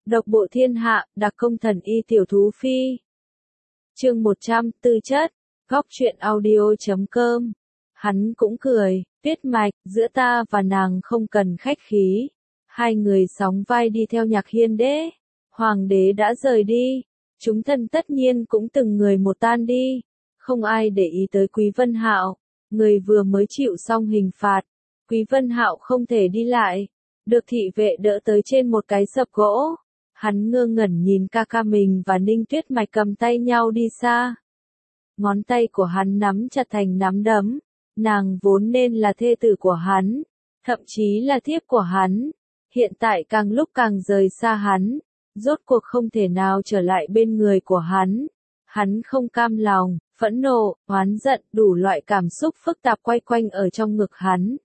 Độc bộ thiên hạ, đặc công thần y tiểu thú phi. Chương 100, tư chất. Góc truyện audio.com. Hắn cũng cười, Tuyết Mạch, giữa ta và nàng không cần khách khí. Hai người sóng vai đi theo Nhạc Hiên đế. Hoàng đế đã rời đi. Chúng thân tất nhiên cũng từng người một tan đi. Không ai để ý tới Quý Vân Hạo. Người vừa mới chịu xong hình phạt. Quý Vân Hạo không thể đi lại. Được thị vệ đỡ tới trên một cái sập gỗ. Hắn ngơ ngẩn nhìn ca ca mình và Ninh Tuyết Mạch cầm tay nhau đi xa. Ngón tay của hắn nắm chặt thành nắm đấm. Nàng vốn nên là thê tử của hắn. Thậm chí là thiếp của hắn. Hiện tại càng lúc càng rời xa hắn. Rốt cuộc không thể nào trở lại bên người của hắn. Hắn không cam lòng, phẫn nộ, oán giận, đủ loại cảm xúc phức tạp quay quanh ở trong ngực hắn.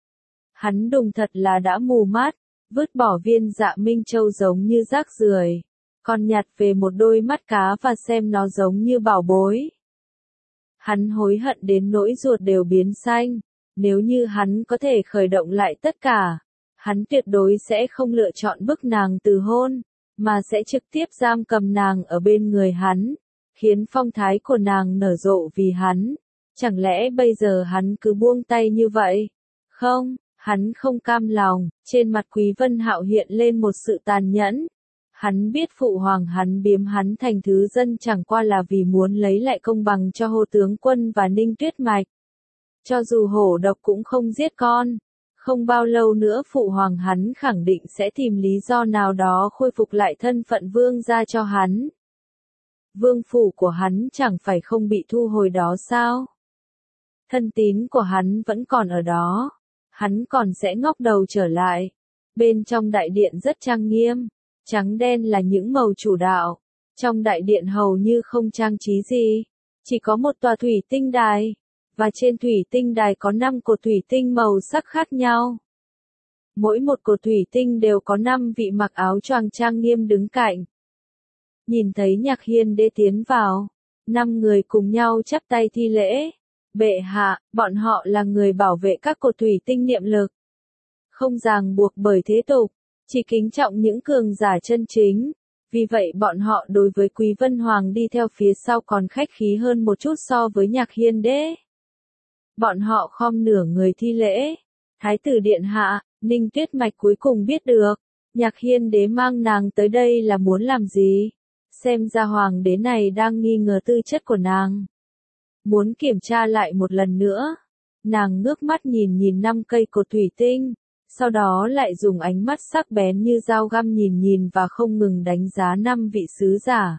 Hắn đùng thật là đã mù mắt, vứt bỏ viên Dạ Minh Châu giống như rác rưởi, còn nhặt về một đôi mắt cá và xem nó giống như bảo bối. Hắn hối hận đến nỗi ruột đều biến xanh, nếu như hắn có thể khởi động lại tất cả, hắn tuyệt đối sẽ không lựa chọn bức nàng từ hôn, mà sẽ trực tiếp giam cầm nàng ở bên người hắn, khiến phong thái của nàng nở rộ vì hắn. Chẳng lẽ bây giờ hắn cứ buông tay như vậy? Không. Hắn không cam lòng, trên mặt Quý Vân Hạo hiện lên một sự tàn nhẫn. Hắn biết phụ hoàng hắn biếm hắn thành thứ dân chẳng qua là vì muốn lấy lại công bằng cho Hồ Tướng Quân và Ninh Tuyết Mạch. Cho dù hổ độc cũng không giết con, không bao lâu nữa phụ hoàng hắn khẳng định sẽ tìm lý do nào đó khôi phục lại thân phận vương gia cho hắn. Vương phủ của hắn chẳng phải không bị thu hồi đó sao? Thân tín của hắn vẫn còn ở đó. Hắn còn sẽ ngóc đầu trở lại. Bên trong đại điện rất trang nghiêm, trắng đen là những màu chủ đạo. Trong đại điện hầu như không trang trí gì, chỉ có một tòa thủy tinh đài, và trên thủy tinh đài có 5 cột thủy tinh màu sắc khác nhau. Mỗi một cột thủy tinh đều có 5 vị mặc áo choàng trang nghiêm đứng cạnh. Nhìn thấy Nhạc Hiên đế tiến vào, 5 người cùng nhau chắp tay thi lễ. Bệ hạ, bọn họ là người bảo vệ các cột thủy tinh niệm lực. Không ràng buộc bởi thế tục, chỉ kính trọng những cường giả chân chính. Vì vậy bọn họ đối với Quý Vân Hoàng đi theo phía sau còn khách khí hơn một chút so với Nhạc Hiên đế. Bọn họ khom nửa người thi lễ. Thái tử điện hạ, Ninh Tuyết Mạch cuối cùng biết được. Nhạc Hiên đế mang nàng tới đây là muốn làm gì? Xem ra hoàng đế này đang nghi ngờ tư chất của nàng. Muốn kiểm tra lại một lần nữa. Nàng ngước mắt nhìn 5 cây cột thủy tinh, sau đó lại dùng ánh mắt sắc bén như dao găm nhìn và không ngừng đánh giá 5 vị sứ giả.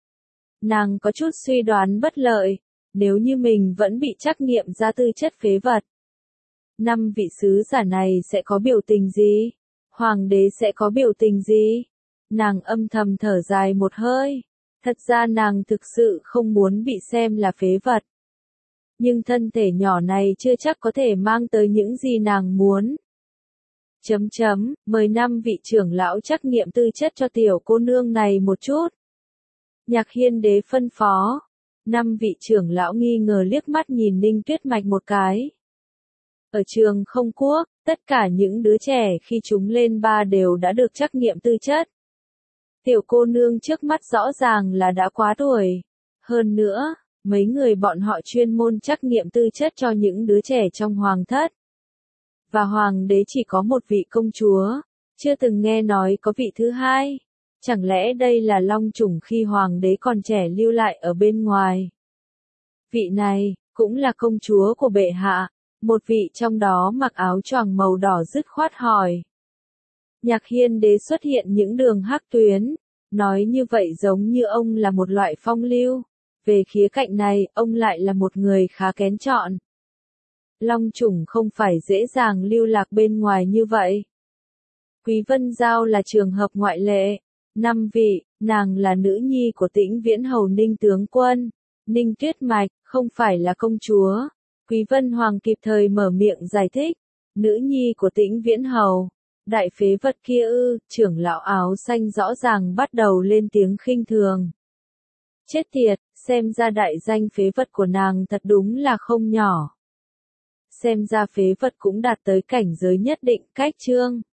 Nàng có chút suy đoán bất lợi, nếu như mình vẫn bị trắc nghiệm ra tư chất phế vật. 5 vị sứ giả này sẽ có biểu tình gì? Hoàng đế sẽ có biểu tình gì? Nàng âm thầm thở dài một hơi. Thật ra nàng thực sự không muốn bị xem là phế vật. Nhưng thân thể nhỏ này chưa chắc có thể mang tới những gì nàng muốn. Mời 5 vị trưởng lão trắc nghiệm tư chất cho tiểu cô nương này một chút. Nhạc Hiên đế phân phó. 5 vị trưởng lão nghi ngờ liếc mắt nhìn Ninh Tuyết Mạch một cái. Ở trường Không Quốc, tất cả những đứa trẻ khi chúng lên 3 đều đã được trắc nghiệm tư chất. Tiểu cô nương trước mắt rõ ràng là đã quá tuổi. Hơn nữa, mấy người bọn họ chuyên môn trắc nghiệm tư chất cho những đứa trẻ trong hoàng thất. Và hoàng đế chỉ có một vị công chúa, chưa từng nghe nói có vị thứ hai. Chẳng lẽ đây là long chủng khi hoàng đế còn trẻ lưu lại ở bên ngoài? Vị này, cũng là công chúa của bệ hạ, một vị trong đó mặc áo choàng màu đỏ dứt khoát hỏi. Nhạc Hiên đế xuất hiện những đường hắc tuyến, nói như vậy giống như ông là một loại phong lưu. Về khía cạnh này, ông lại là một người khá kén chọn. Long chủng không phải dễ dàng lưu lạc bên ngoài như vậy. Quý Vân Giao là trường hợp ngoại lệ. 5 vị, nàng là nữ nhi của Tĩnh Viễn Hầu Ninh Tướng Quân. Ninh Tuyết Mạch, không phải là công chúa. Quý Vân Hoàng kịp thời mở miệng giải thích. Nữ nhi của Tĩnh Viễn Hầu. Đại phế vật kia ư, trưởng lão áo xanh rõ ràng bắt đầu lên tiếng khinh thường. Chết tiệt, xem ra đại danh phế vật của nàng thật đúng là không nhỏ. Xem ra phế vật cũng đạt tới cảnh giới nhất định. Cách chương